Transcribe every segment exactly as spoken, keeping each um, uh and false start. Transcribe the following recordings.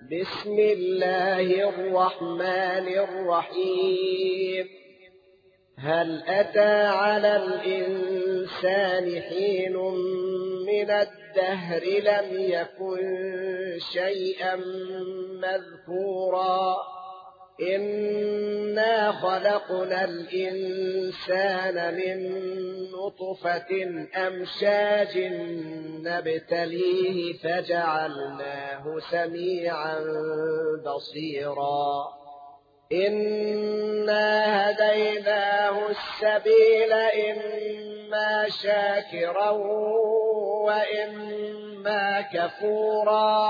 بسم الله الرحمن الرحيم. هل أتى على الإنسان حين من الدهر لم يكن شيئا مذكورا إنا خلقنا الإنسان من نطفة أمشاج نبتليه فجعلناه سميعا بصيرا إنا هديناه السبيل إما شاكرا وإما كفورا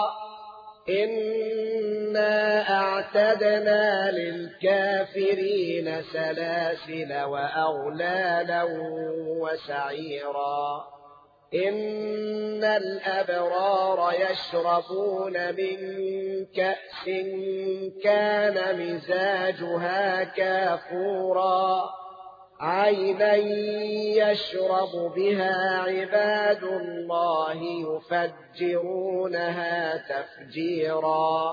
إنا أعتدنا للكافرين سلاسل وأغلالا وسعيرا إن الأبرار يشربون من كأس كان مزاجها كافورا عينا يشرب بها عباد الله يفجرونها تفجيرا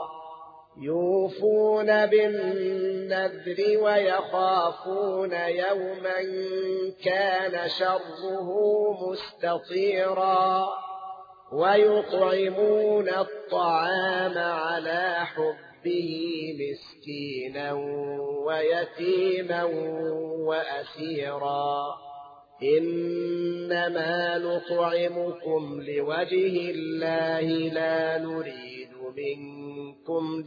يوفون بالنذر ويخافون يوما كان شره مستطيرا ويطعمون الطعام على حبه مسكينا ويتيما وأسيرا إنما نطعمكم لوجه الله لا نريد منكم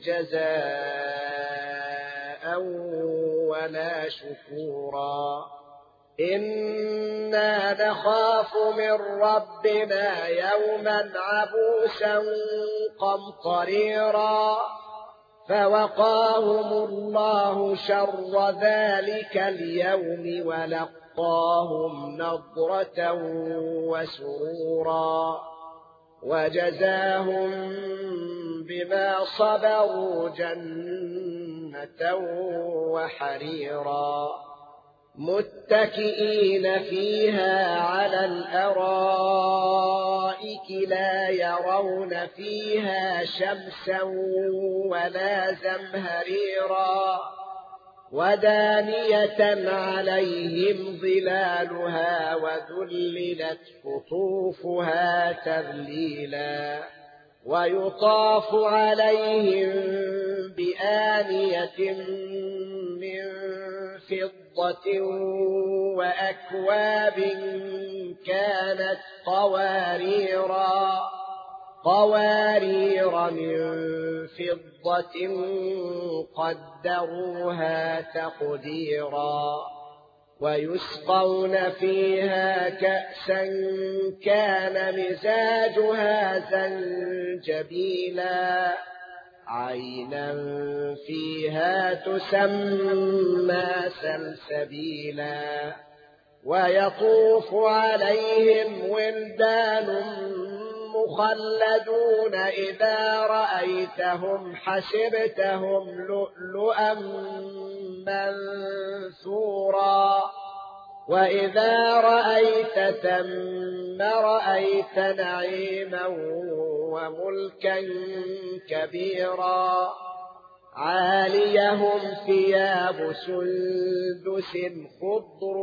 جزاء ولا شكورا إنا نخاف من ربنا يوما عبوسا قمطريرا فوقاهم الله شر ذلك اليوم ولقاهم نضرة وسرورا وجزاهم بما صبروا جنة وحريرا متكئين فيها على الأرائك لا يرون فيها شمسا ولا زمهريرا ودانية عليهم ظلالها وذللت قطوفها تذليلا ويطاف عليهم بآنية من فضة وأكواب كانت قواريرا قوارير من فضة قدروها تقديرا ويسقون فيها كأسا كان مزاجها زنجبيلا عينا فيها تسمى سلسبيلا ويطوف عليهم ولدان مخلدون إذا رأيتهم حسبتهم لؤلؤا منثورا وإذا رأيت ثم رأيت نعيما وملكا كبيرا عاليهم ثياب سندس خضر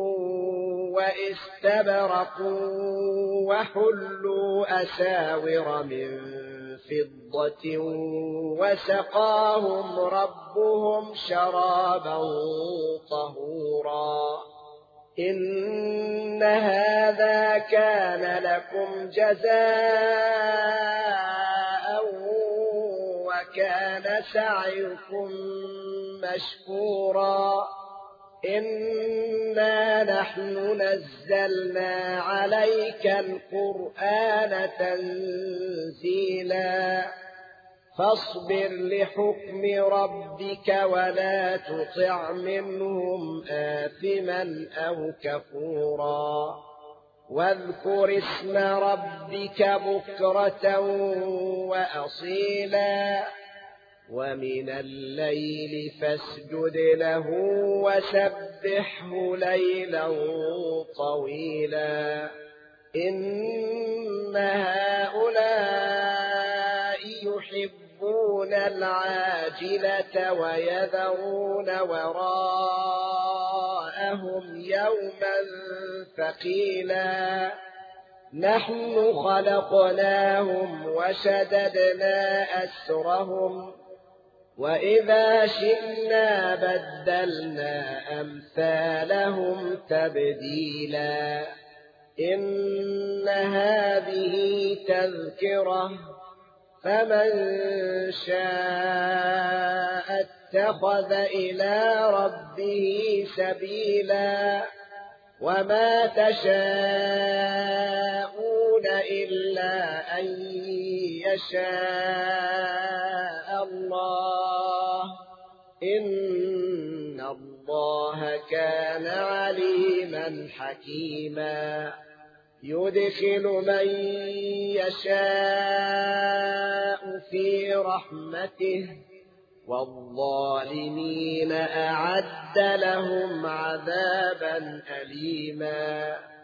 واستبرق وحلوا أساور من فضة وسقاهم ربهم شرابا طهورا إن هذا كان لكم جزاء وكان سعيكم مشكورا إنا نحن نزلنا عليك القرآن تنزيلا فاصبر لحكم ربك ولا تطع منهم آثما أو كفورا واذكر اسم ربك بكرة وأصيلا ومن الليل فاسجد له وسبحه ليلا طويلا إن هؤلاء يحبون العاجلة ويذرون وراءهم يوما ثقيلا نحن خلقناهم وشددنا أسرهم وإذا شئنا بدلنا أمثالهم تبديلا إن هذه تذكرة فمن شاء اتخذ إلى ربه سبيلا وما تشاءون إلا أن يشاء الله إن الله كان عليما حكيما يدخل من يشاء في رحمته والظالمين أعد لهم عذابا أليما